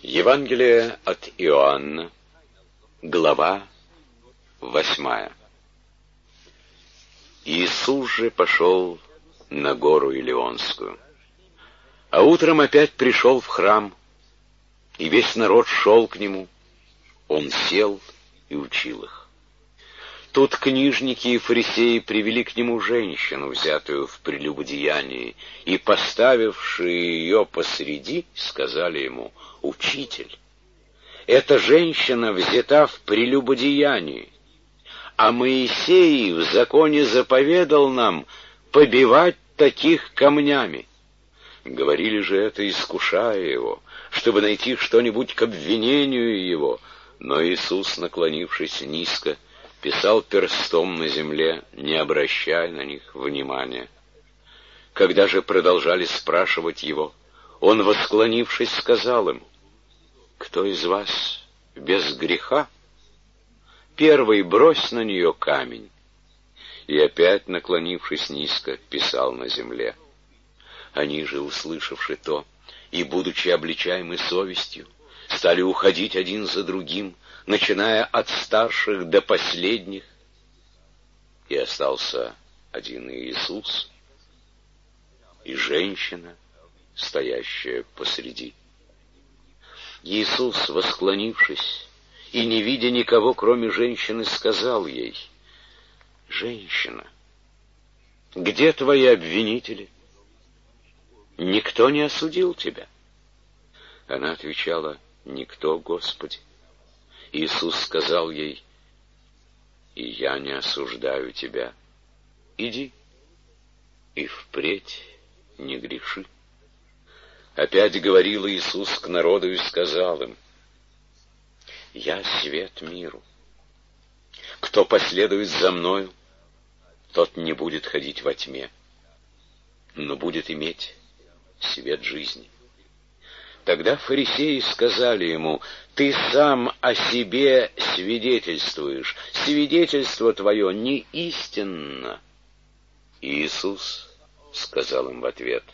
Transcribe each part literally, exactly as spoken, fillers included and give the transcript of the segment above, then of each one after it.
Евангелие от Иоанна, глава восьмая. Иисус же пошел на гору Илионскую, а утром опять пришел в храм, и весь народ шел к нему. Он сел и учил их. Тут книжники и фарисеи привели к нему женщину, взятую в прелюбодеянии, и, поставившие ее посреди, сказали ему: «Учитель, эта женщина взята в прелюбодеянии, а Моисей в законе заповедал нам побивать таких камнями». Говорили же это, искушая его, чтобы найти что-нибудь к обвинению его. Но Иисус, наклонившись низко, писал перстом на земле, не обращая на них внимания. Когда же продолжали спрашивать его, он, восклонившись, сказал им: «Кто из вас без греха? Первый брось на нее камень». И опять, наклонившись низко, писал на земле. Они же, услышавши то, и, будучи обличаемы совестью, стали уходить один за другим, начиная от старших до последних. И остался один Иисус и женщина, стоящая посреди. Иисус, восклонившись и не видя никого, кроме женщины, сказал ей: «Женщина, где твои обвинители? Никто не осудил тебя?» Она отвечала: «Никто, Господи». Иисус сказал ей: «И я не осуждаю тебя. Иди и впредь не греши». Опять говорил Иисус к народу и сказал им: «Я свет миру. Кто последует за Мною, тот не будет ходить во тьме, но будет иметь свет жизни». Тогда фарисеи сказали ему: «Ты сам о себе свидетельствуешь, свидетельство твое не истинно». Иисус сказал им в ответ: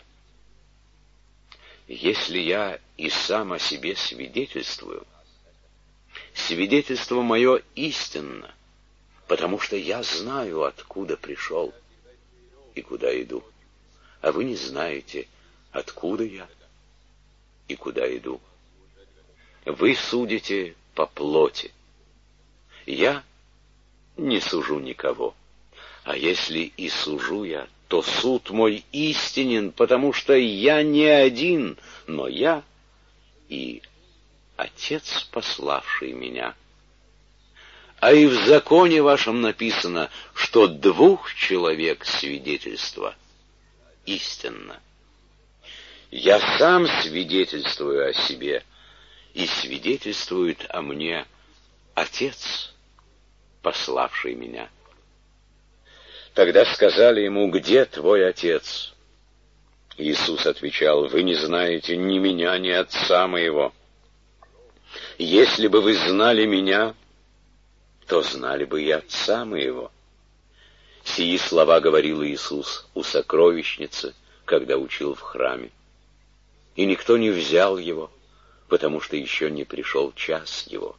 «Если я и сам о себе свидетельствую, свидетельство мое истинно, потому что я знаю, откуда пришел и куда иду, а вы не знаете, откуда я и куда иду. Вы судите по плоти. Я не сужу никого. А если и сужу я, то суд мой истинен, потому что я не один, но я и Отец, пославший меня. А и в законе вашем написано, что двух человек свидетельство истинно. Я сам свидетельствую о себе, и свидетельствует о мне Отец, пославший меня». Тогда сказали ему: «Где твой Отец?» Иисус отвечал: «Вы не знаете ни меня, ни Отца моего. Если бы вы знали меня, то знали бы и Отца моего». Сии слова говорил Иисус у сокровищницы, когда учил в храме. И никто не взял его, потому что еще не пришел час его.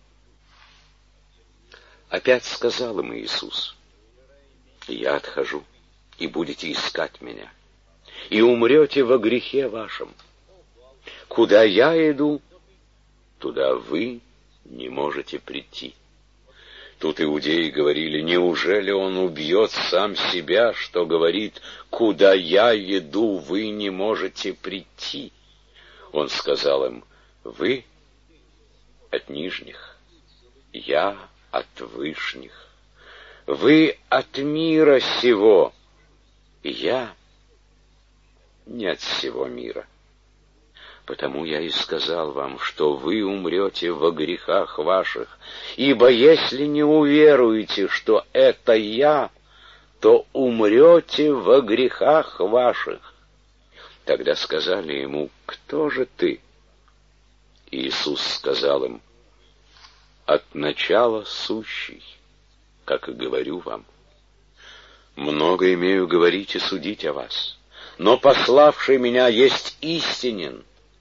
Опять сказал им Иисус: «Я отхожу, и будете искать меня, и умрете во грехе вашем. Куда я иду, туда вы не можете прийти». Тут иудеи говорили: «Неужели он убьет сам себя, что говорит: куда я иду, вы не можете прийти?» Он сказал им: «Вы от нижних, я от вышних. Вы от мира сего, я не от всего мира. Потому я и сказал вам, что вы умрете во грехах ваших, ибо если не уверуете, что это я, то умрете во грехах ваших». Тогда сказали ему: «Кто же ты?» Иисус сказал им: «От начала сущий, как и говорю вам. Много имею говорить и судить о вас, но пославший меня есть истинен,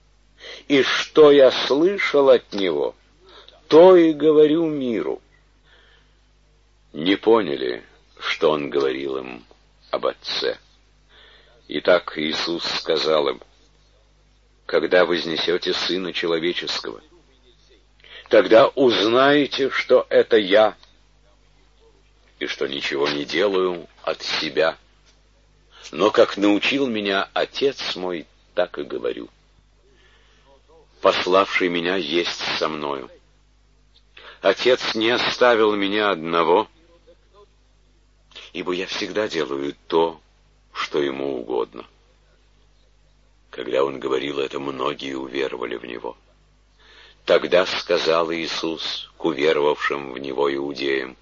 и что я слышал от него, то и говорю миру». Не поняли, что он говорил им об Отце. Итак, Иисус сказал им: «Когда вознесете Сына Человеческого, тогда узнаете, что это Я, и что ничего не делаю от себя, но как научил меня Отец мой, так и говорю. Пославший меня есть со мною. Отец не оставил меня одного, ибо я всегда делаю то, что ему угодно». Когда он говорил это, многие уверовали в него. Тогда сказал Иисус к уверовавшим в него иудеям: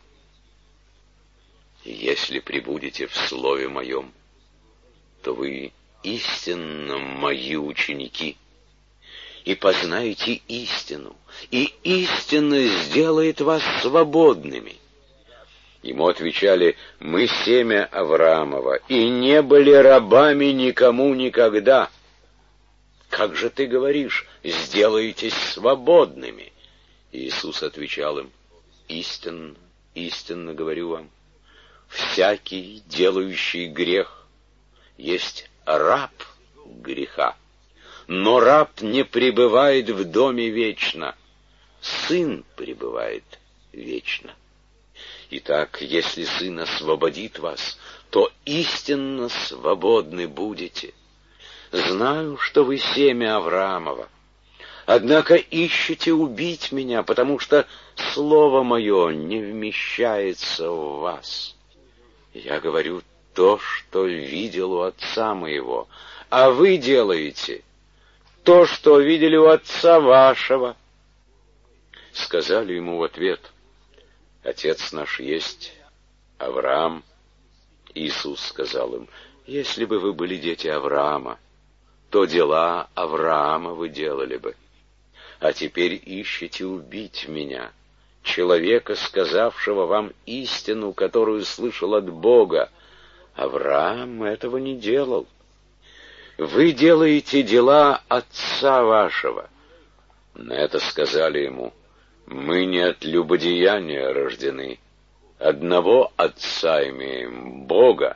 «Если пребудете в слове моем, то вы истинно мои ученики, и познаете истину, и истина сделает вас свободными». Ему отвечали: «Мы семя Авраамова, и не были рабами никому никогда. Как же ты говоришь: сделаетесь свободными?» Иисус отвечал им: «Истинно, истинно говорю вам, всякий, делающий грех, есть раб греха. Но раб не пребывает в доме вечно, Сын пребывает вечно. Итак, если Сын освободит вас, то истинно свободны будете. Знаю, что вы семя Авраамова, однако ищете убить меня, потому что слово мое не вмещается в вас. Я говорю то, что видел у отца моего, а вы делаете то, что видели у отца вашего». Сказали ему в ответ: «Отец наш есть Авраам». Иисус сказал им: «Если бы вы были дети Авраама, то дела Авраама вы делали бы. А теперь ищете убить меня, человека, сказавшего вам истину, которую слышал от Бога. Авраам этого не делал. Вы делаете дела отца вашего». На это сказали ему: «Мы не от любодеяния рождены, одного отца имеем, Бога».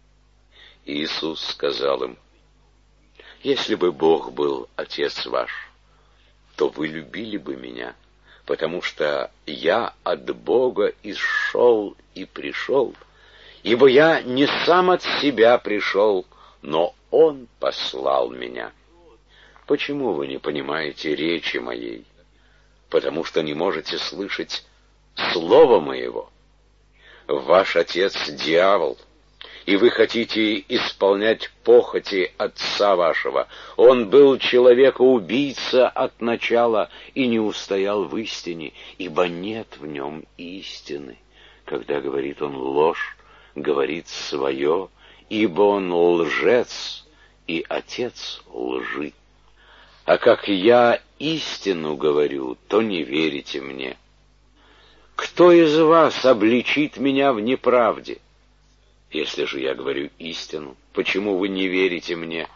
Иисус сказал им: «Если бы Бог был отец ваш, то вы любили бы меня, потому что я от Бога исшел и пришел, ибо я не сам от себя пришел, но Он послал меня. Почему вы не понимаете речи моей? Потому что не можете слышать слова моего. Ваш отец — дьявол, и вы хотите исполнять похоти отца вашего. Он был человека-убийца от начала и не устоял в истине, ибо нет в нем истины. Когда говорит он ложь, говорит свое, ибо он лжец и отец лжи. А как я истину говорю, то не верите мне. Кто из вас обличит меня в неправде? Если же я говорю истину, почему вы не верите мне?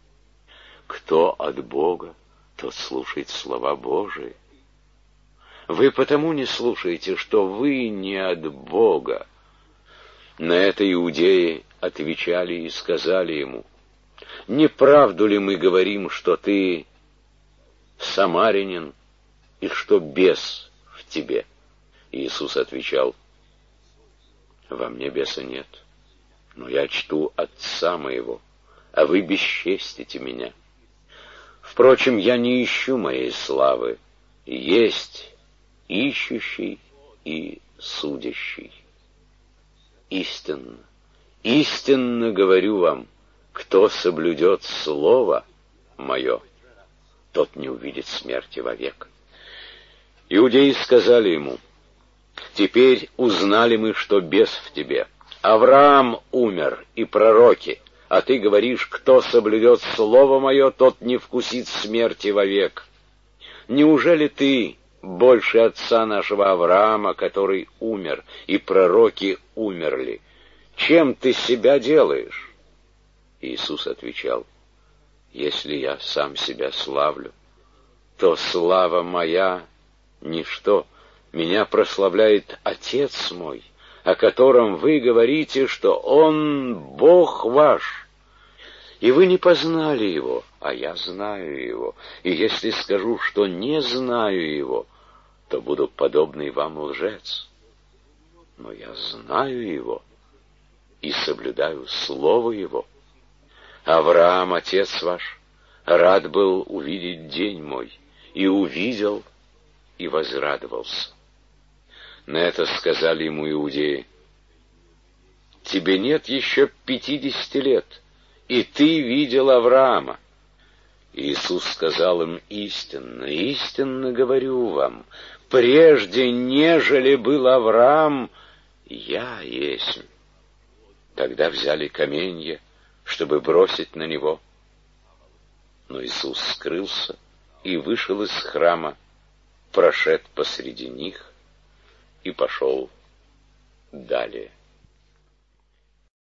Кто от Бога, тот слушает слова Божии. Вы потому не слушаете, что вы не от Бога». На это иудеи отвечали и сказали ему: «Не правду ли мы говорим, что ты самарянин и что бес в тебе?» Иисус отвечал: «Во мне беса нет, но я чту отца моего, а вы бесчестите меня. Впрочем, я не ищу моей славы, есть ищущий и судящий. Истинно, истинно говорю вам, кто соблюдет слово мое, тот не увидит смерти вовек». Иудеи сказали ему: «Теперь узнали мы, что бес в тебе. Авраам умер, и пророки, а ты говоришь, кто соблюдет слово мое, тот не вкусит смерти вовек. Неужели ты больше отца нашего Авраама, который умер, и пророки умерли? Чем ты себя делаешь?» Иисус отвечал: «Если я сам себя славлю, то слава моя — ничто. Меня прославляет Отец мой, о котором вы говорите, что Он Бог ваш. И вы не познали Его, а я знаю Его. И если скажу, что не знаю Его, то буду подобный вам лжец. Но я знаю Его и соблюдаю Слово Его. Авраам, отец ваш, рад был увидеть день мой, и увидел, и возрадовался. На это сказали ему иудеи: тебе нет еще пятидесяти лет, и ты видел Авраама. Иисус сказал им: истинно, истинно говорю вам, прежде нежели был Авраам, я есть. Тогда взяли каменья, чтобы бросить на него. Но Иисус скрылся и вышел из храма, прошед посреди них и пошел далее.